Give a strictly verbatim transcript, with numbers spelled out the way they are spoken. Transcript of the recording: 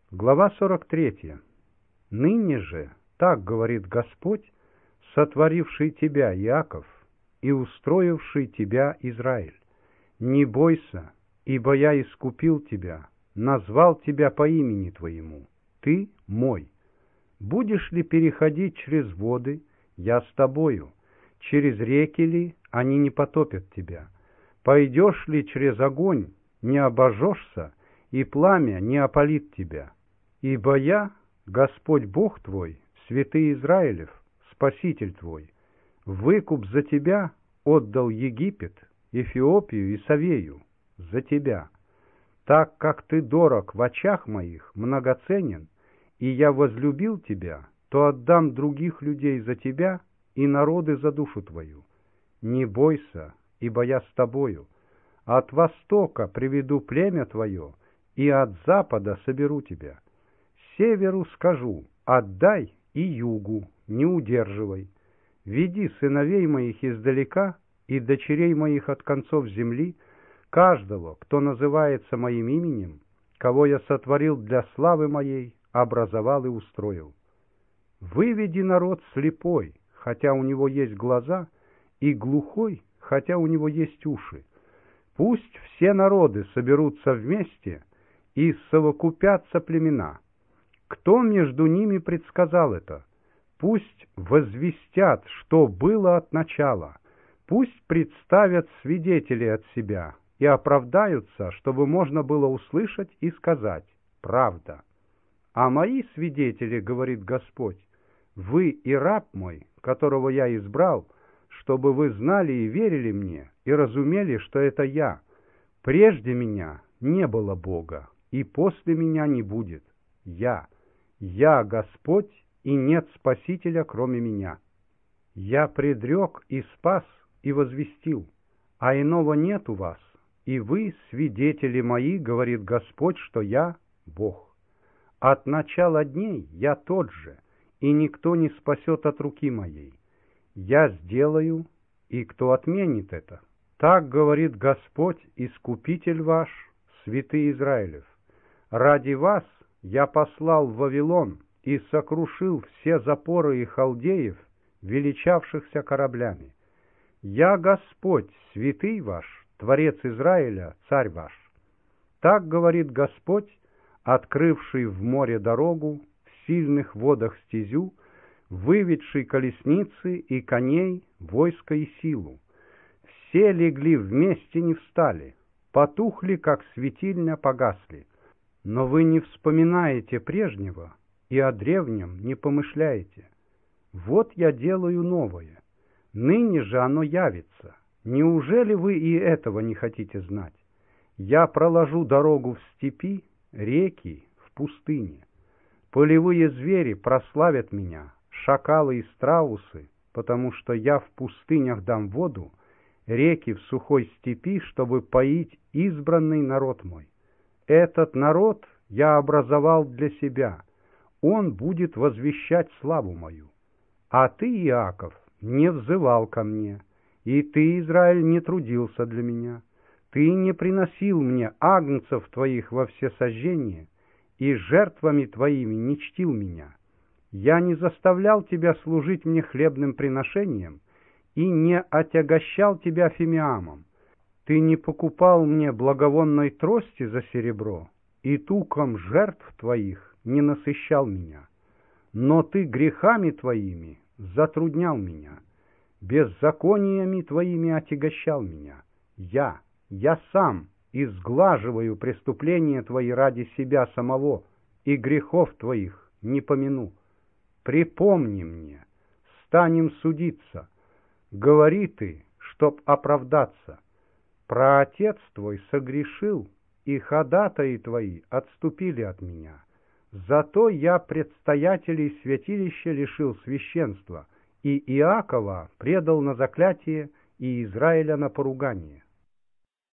Глава сорок третья. «Ныне же, так говорит Господь, сотворивший тебя, Иаков, и устроивший тебя, Израиль. Не бойся, ибо я искупил тебя, назвал тебя по имени твоему. Ты мой. Будешь ли переходить через воды, я с тобою. Через реки ли, они не потопят тебя. Пойдешь ли через огонь, не обожжешься, и пламя не опалит тебя. Ибо я, Господь Бог твой, святый Израилев, Спаситель твой, выкуп за тебя отдал Египет, Эфиопию и Савею, за тебя. Так как ты дорог в очах моих, многоценен, и я возлюбил тебя, то отдам других людей за тебя и народы за душу твою. Не бойся, ибо я с тобою. От востока приведу племя твое, и от запада соберу тебя. Северу скажу, отдай, и югу, не удерживай. Веди сыновей моих издалека и дочерей моих от концов земли, каждого, кто называется моим именем, кого я сотворил для славы моей, образовал и устроил. Выведи народ слепой, хотя у него есть глаза, и глухой, хотя у него есть уши. Пусть все народы соберутся вместе и совокупятся племена. Кто между ними предсказал это? Пусть возвестят, что было от начала. Пусть представят свидетелей от себя и оправдаются, чтобы можно было услышать и сказать «правда». А мои свидетели, говорит Господь, вы и раб мой, которого я избрал, чтобы вы знали и верили мне, и разумели, что это я. Прежде меня не было Бога, и после меня не будет. Я, я Господь, и нет Спасителя, кроме меня. Я предрек и спас, и возвестил, а иного нет у вас, и вы, свидетели мои, говорит Господь, что я Бог. От начала дней я тот же, и никто не спасет от руки моей. Я сделаю, и кто отменит это? Так говорит Господь, Искупитель ваш, святый Израилев. Ради вас я послал в Вавилон и сокрушил все запоры и халдеев, величавшихся кораблями. Я Господь, святый ваш, Творец Израиля, царь ваш. Так говорит Господь, открывший в море дорогу, в сильных водах стезю, выведший колесницы и коней, войско и силу. Все легли вместе, не встали, потухли, как светильня, погасли. Но вы не вспоминаете прежнего и о древнем не помышляете. Вот я делаю новое, ныне же оно явится. Неужели вы и этого не хотите знать? Я проложу дорогу в степи, реки в пустыне. Полевые звери прославят меня, шакалы и страусы, потому что я в пустынях дам воду, реки в сухой степи, чтобы поить избранный народ мой. Этот народ я образовал для себя, он будет возвещать славу мою. А ты, Иаков, не взывал ко мне, и ты, Израиль, не трудился для меня. Ты не приносил мне агнцев твоих во всесожжение, и жертвами твоими не чтил меня. Я не заставлял тебя служить мне хлебным приношением и не отягощал тебя фимиамом. Ты не покупал мне благовонной трости за серебро, и туком жертв твоих не насыщал меня. Но ты грехами твоими затруднял меня, беззакониями твоими отягощал меня. Я, я сам изглаживаю преступления твои ради себя самого, и грехов твоих не помяну. Припомни мне, станем судиться. Говори ты, чтоб оправдаться. Праотец твой согрешил, и ходатаи твои отступили от меня. Зато я предстоятелей святилища лишил священства, и Иакова предал на заклятие, и Израиля на поругание.